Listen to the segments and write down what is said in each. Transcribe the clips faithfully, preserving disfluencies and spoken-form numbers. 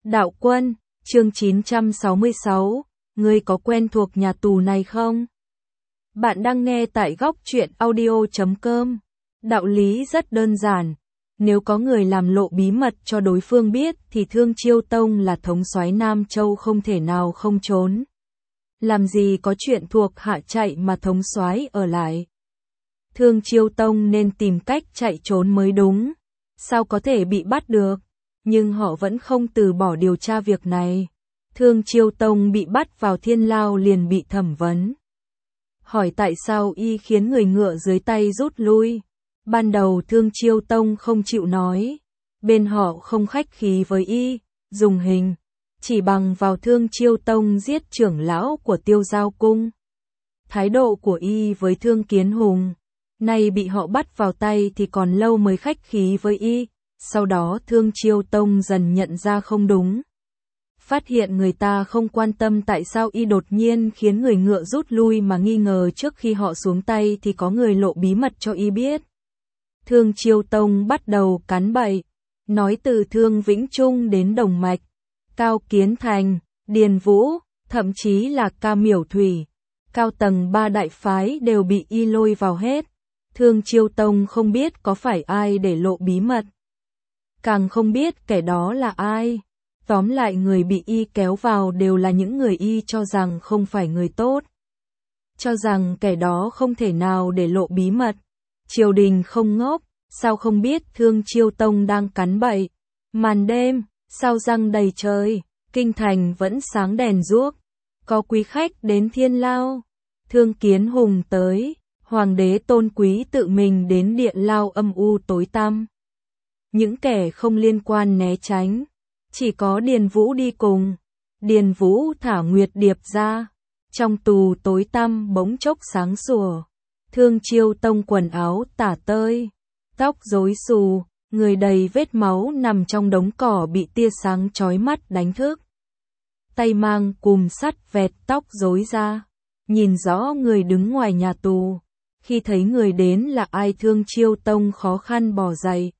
Đạo Quân, chương chín trăm sáu mươi sáu, ngươi có quen thuộc nhà tù này không? Bạn đang nghe tại góc truyện audio chấm com. Đạo lý rất đơn giản, nếu có người làm lộ bí mật cho đối phương biết thì Thương Chiêu Tông là thống soái Nam Châu không thể nào không trốn. Làm gì có chuyện thuộc hạ chạy mà thống soái ở lại. Thương Chiêu Tông nên tìm cách chạy trốn mới đúng, sao có thể bị bắt được? Nhưng họ vẫn không từ bỏ điều tra việc này. Thương Chiêu Tông bị bắt vào thiên lao liền bị thẩm vấn. Hỏi tại sao y khiến người ngựa dưới tay rút lui. Ban đầu Thương Chiêu Tông không chịu nói. Bên họ không khách khí với y, dùng hình. Chỉ bằng vào Thương Chiêu Tông giết trưởng lão của Tiêu Giao Cung. Thái độ của y với Thương Kiến Hùng. Nay bị họ bắt vào tay thì còn lâu mới khách khí với y. Sau đó Thương Chiêu Tông dần nhận ra không đúng. Phát hiện người ta không quan tâm tại sao y đột nhiên khiến người ngựa rút lui mà nghi ngờ trước khi họ xuống tay thì có người lộ bí mật cho y biết. Thương Chiêu Tông bắt đầu cắn bậy, nói từ Thương Vĩnh Trung đến Đồng Mạch, Cao Kiến Thành, Điền Vũ, thậm chí là Ca Miểu Thủy. Cao tầng ba đại phái đều bị y lôi vào hết. Thương Chiêu Tông không biết có phải ai để lộ bí mật. Càng không biết kẻ đó là ai. Tóm lại người bị y kéo vào đều là những người y cho rằng không phải người tốt. Cho rằng kẻ đó không thể nào để lộ bí mật. Triều đình không ngốc, sao không biết Thương Chiêu Tông đang cắn bậy. Màn đêm, sao răng đầy trời, kinh thành vẫn sáng đèn ruốc. Có quý khách đến thiên lao. Thương Kiến Hùng tới, hoàng đế tôn quý tự mình đến điện lao âm u tối tăm. Những kẻ không liên quan né tránh. Chỉ có Điền Vũ đi cùng. Điền Vũ thả Nguyệt Điệp ra. Trong tù tối tăm bỗng chốc sáng sủa. Thương Chiêu Tông quần áo tả tơi. Tóc rối xù. Người đầy vết máu nằm trong đống cỏ bị tia sáng chói mắt đánh thức. Tay mang cùm sắt vẹt tóc rối ra. Nhìn rõ người đứng ngoài nhà tù. Khi thấy người đến là ai Thương Chiêu Tông khó khăn bò dậy.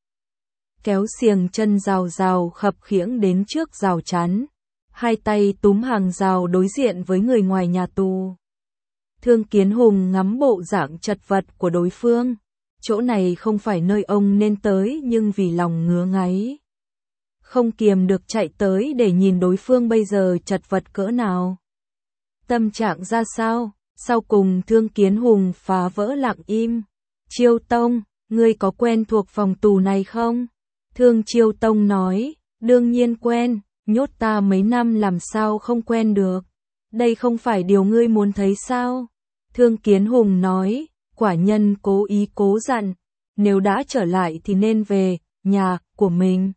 Kéo xiềng chân rào rào khập khiễng đến trước rào chắn. Hai tay túm hàng rào đối diện với người ngoài nhà tù. Thương Kiến Hùng ngắm bộ dạng chật vật của đối phương. Chỗ này không phải nơi ông nên tới nhưng vì lòng ngứa ngáy. Không kiềm được chạy tới để nhìn đối phương bây giờ chật vật cỡ nào. Tâm trạng ra sao? Sau cùng Thương Kiến Hùng phá vỡ lặng im. Chiêu Tông, ngươi có quen thuộc phòng tù này không? Thương Chiêu Tông nói, đương nhiên quen, nhốt ta mấy năm làm sao không quen được. Đây không phải điều ngươi muốn thấy sao? Thương Kiến Hùng nói, quả nhân cố ý cố dặn, nếu đã trở lại thì nên về, nhà, của mình.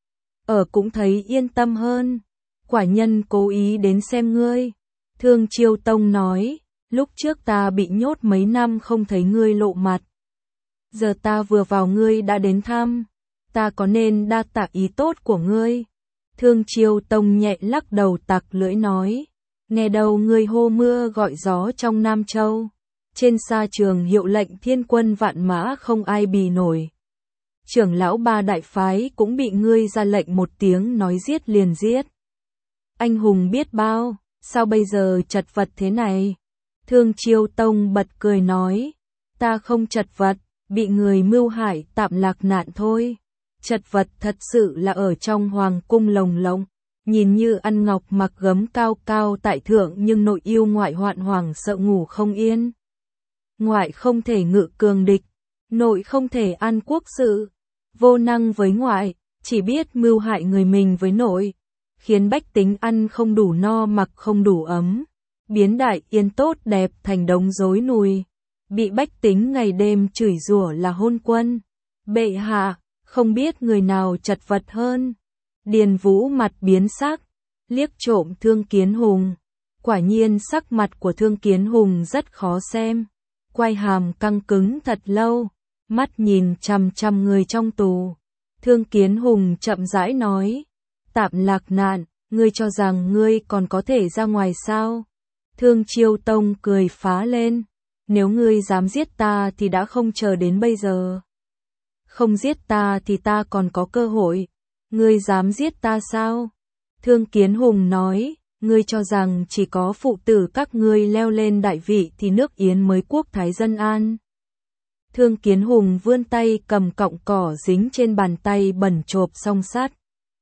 Ở cũng thấy yên tâm hơn. Quả nhân cố ý đến xem ngươi. Thương Chiêu Tông nói, lúc trước ta bị nhốt mấy năm không thấy ngươi lộ mặt. Giờ ta vừa vào ngươi đã đến thăm. Ta có nên đa tạ ý tốt của ngươi? Thương Chiêu Tông nhẹ lắc đầu tặc lưỡi nói. Nghe đâu ngươi hô mưa gọi gió trong Nam Châu. Trên sa trường hiệu lệnh thiên quân vạn mã không ai bì nổi. Trưởng lão ba đại phái cũng bị ngươi ra lệnh một tiếng nói giết liền giết. Anh hùng biết bao, sao bây giờ chật vật thế này? Thương Chiêu Tông bật cười nói. Ta không chật vật, bị người mưu hại tạm lạc nạn thôi. Chật vật thật sự là ở trong hoàng cung lồng lộng, nhìn như ăn ngọc mặc gấm cao cao tại thượng nhưng nội yêu ngoại hoạn hoàng sợ ngủ không yên. Ngoại không thể ngự cường địch, nội không thể an quốc sự, vô năng với ngoại, chỉ biết mưu hại người mình với nội, khiến bách tính ăn không đủ no mặc không đủ ấm, biến đại yên tốt đẹp thành đống rối nùi, bị bách tính ngày đêm chửi rủa là hôn quân. Bệ hạ, không biết người nào chật vật hơn. Điền Vũ mặt biến sắc, liếc trộm Thương Kiến Hùng. Quả nhiên sắc mặt của Thương Kiến Hùng rất khó xem. Quai hàm căng cứng thật lâu, mắt nhìn chằm chằm người trong tù. Thương Kiến Hùng chậm rãi nói, tạm lạc nạn, ngươi cho rằng ngươi còn có thể ra ngoài sao? Thương Chiêu Tông cười phá lên, nếu ngươi dám giết ta thì đã không chờ đến bây giờ. Không giết ta thì ta còn có cơ hội. Ngươi dám giết ta sao? Thương Kiến Hùng nói, ngươi cho rằng chỉ có phụ tử các ngươi leo lên đại vị thì nước Yến mới quốc thái dân an. Thương Kiến Hùng vươn tay cầm cọng cỏ dính trên bàn tay bẩn chộp song sắt.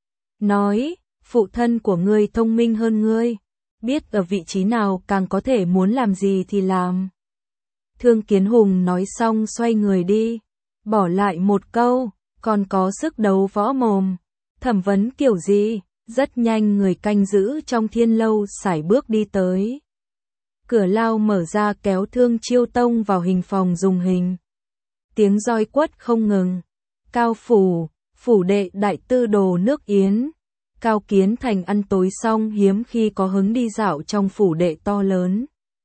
Nói, phụ thân của ngươi thông minh hơn ngươi, biết ở vị trí nào càng có thể muốn làm gì thì làm. Thương Kiến Hùng nói xong xoay người đi, bỏ lại một câu, còn có sức đấu võ mồm, thẩm vấn kiểu gì. Rất nhanh người canh giữ trong Thiên Lâu sải bước đi tới. Cửa lao mở ra kéo Thương Chiêu Tông vào hình phòng dùng hình. Tiếng roi quất không ngừng. Cao phủ, phủ đệ đại tư đồ nước Yến. Cao Kiến Thành ăn tối xong hiếm khi có hứng đi dạo trong phủ đệ to lớn.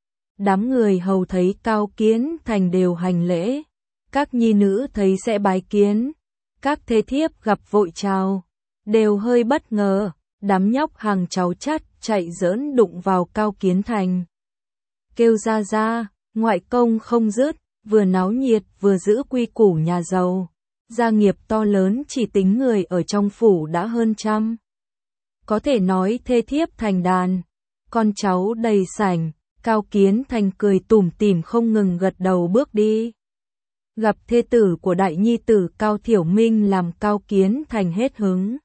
Đám người hầu thấy Cao Kiến Thành đều hành lễ. Các nhi nữ thấy sẽ bái kiến. Các thê thiếp gặp vội chào. Đều hơi bất ngờ, đám nhóc hàng cháu chắt chạy giỡn đụng vào Cao Kiến Thành. Kêu ra ra, ngoại công không dứt, vừa náo nhiệt vừa giữ quy củ nhà giàu. Gia nghiệp to lớn chỉ tính người ở trong phủ đã hơn trăm. Có thể nói thê thiếp thành đàn, con cháu đầy sảnh, Cao Kiến Thành cười tủm tỉm không ngừng gật đầu bước đi. Gặp thê tử của đại nhi tử Cao Thiểu Minh làm Cao Kiến Thành hết hứng.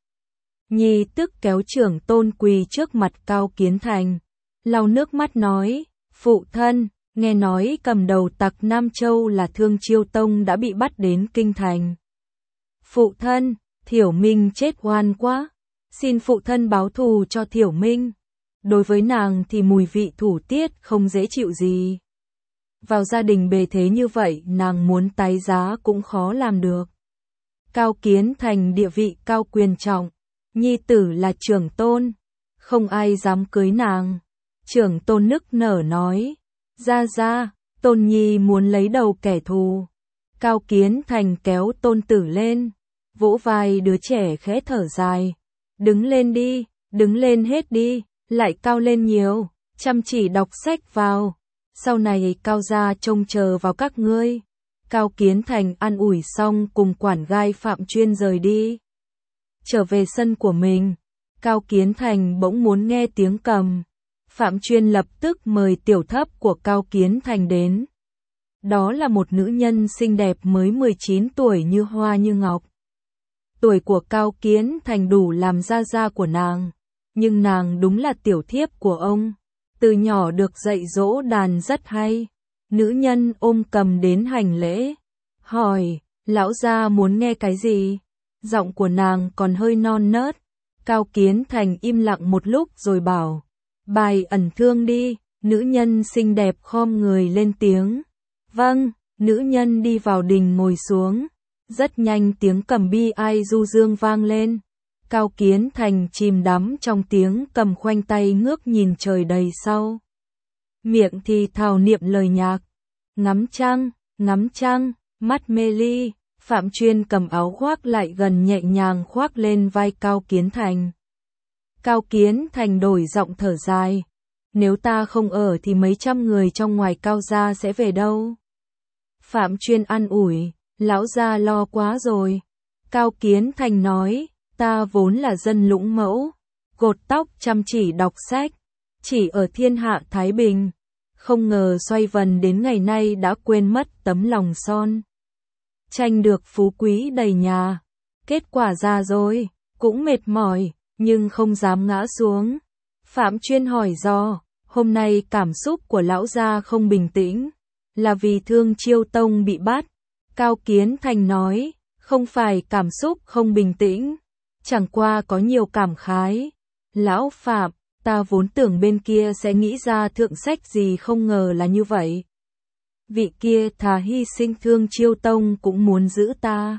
Nhi tức kéo trưởng tôn quỳ trước mặt Cao Kiến Thành, lau nước mắt nói, phụ thân, nghe nói cầm đầu tặc Nam Châu là Thương Chiêu Tông đã bị bắt đến Kinh Thành. Phụ thân, Thiểu Minh chết oan quá, xin phụ thân báo thù cho Thiểu Minh. Đối với nàng thì mùi vị thủ tiết không dễ chịu gì. Vào gia đình bề thế như vậy nàng muốn tái giá cũng khó làm được. Cao Kiến Thành địa vị cao quyền trọng. Nhi tử là trưởng tôn, không ai dám cưới nàng. Trưởng tôn nức nở nói, ra ra, tôn nhi muốn lấy đầu kẻ thù. Cao Kiến Thành kéo tôn tử lên, vỗ vai đứa trẻ khẽ thở dài. Đứng lên đi, đứng lên hết đi, lại cao lên nhiều, chăm chỉ đọc sách vào. Sau này Cao gia trông chờ vào các ngươi. Cao Kiến Thành an ủi xong cùng quản gai Phạm Chuyên rời đi. Trở về sân của mình, Cao Kiến Thành bỗng muốn nghe tiếng cầm. Phạm Chuyên lập tức mời tiểu thấp của Cao Kiến Thành đến. Đó là một nữ nhân xinh đẹp mới mười chín tuổi như hoa như ngọc. Tuổi của Cao Kiến Thành đủ làm gia gia của nàng, nhưng nàng đúng là tiểu thiếp của ông. Từ nhỏ được dạy dỗ đàn rất hay. Nữ nhân ôm cầm đến hành lễ, hỏi, lão gia muốn nghe cái gì? Giọng của nàng còn hơi non nớt. Cao Kiến Thành im lặng một lúc rồi bảo, bài ẩn thương đi. Nữ nhân xinh đẹp khom người lên tiếng. Vâng, nữ nhân đi vào đình ngồi xuống. Rất nhanh tiếng cầm bi ai du dương vang lên. Cao Kiến Thành chìm đắm trong tiếng cầm khoanh tay ngước nhìn trời đầy sao. Miệng thì thào niệm lời nhạc. Ngắm trăng, ngắm trăng, mắt mê ly. Phạm Chuyên cầm áo khoác lại gần nhẹ nhàng khoác lên vai Cao Kiến Thành. Cao Kiến Thành đổi giọng thở dài. Nếu ta không ở thì mấy trăm người trong ngoài Cao gia sẽ về đâu? Phạm Chuyên an ủi, lão gia lo quá rồi. Cao Kiến Thành nói, ta vốn là dân lũng mẫu, cột tóc chăm chỉ đọc sách, chỉ ở thiên hạ Thái Bình. Không ngờ xoay vần đến ngày nay đã quên mất tấm lòng son. Tranh được phú quý đầy nhà. Kết quả ra rồi, cũng mệt mỏi, nhưng không dám ngã xuống. Phạm Chuyên hỏi do, hôm nay cảm xúc của lão gia không bình tĩnh, là vì Thương Chiêu Tông bị bắt. Cao Kiến Thành nói, không phải cảm xúc không bình tĩnh, chẳng qua có nhiều cảm khái. Lão Phạm, ta vốn tưởng bên kia sẽ nghĩ ra thượng sách gì, không ngờ là như vậy. Vị kia thà hy sinh Thương Chiêu Tông cũng muốn giữ ta.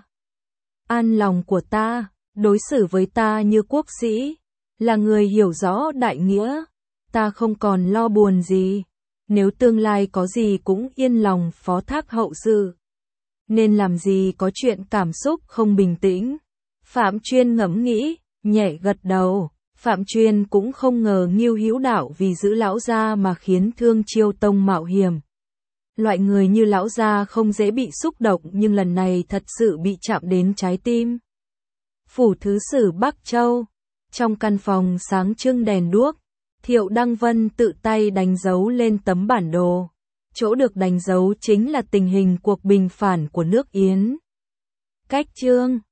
An lòng của ta, đối xử với ta như quốc sĩ, là người hiểu rõ đại nghĩa. Ta không còn lo buồn gì, nếu tương lai có gì cũng yên lòng phó thác hậu sự. Nên làm gì có chuyện cảm xúc không bình tĩnh. Phạm Chuyên ngẫm nghĩ, nhẹ gật đầu. Phạm Chuyên cũng không ngờ Ngưu Hữu Đạo vì giữ lão gia mà khiến Thương Chiêu Tông mạo hiểm. Loại người như lão gia không dễ bị xúc động, nhưng lần này thật sự bị chạm đến trái tim. Phủ thứ sử Bắc Châu, Trong căn phòng sáng trưng đèn đuốc, Thiệu Đăng Vân tự tay đánh dấu lên tấm bản đồ. Chỗ được đánh dấu chính là tình hình cuộc bình phản của nước Yến. Cách chương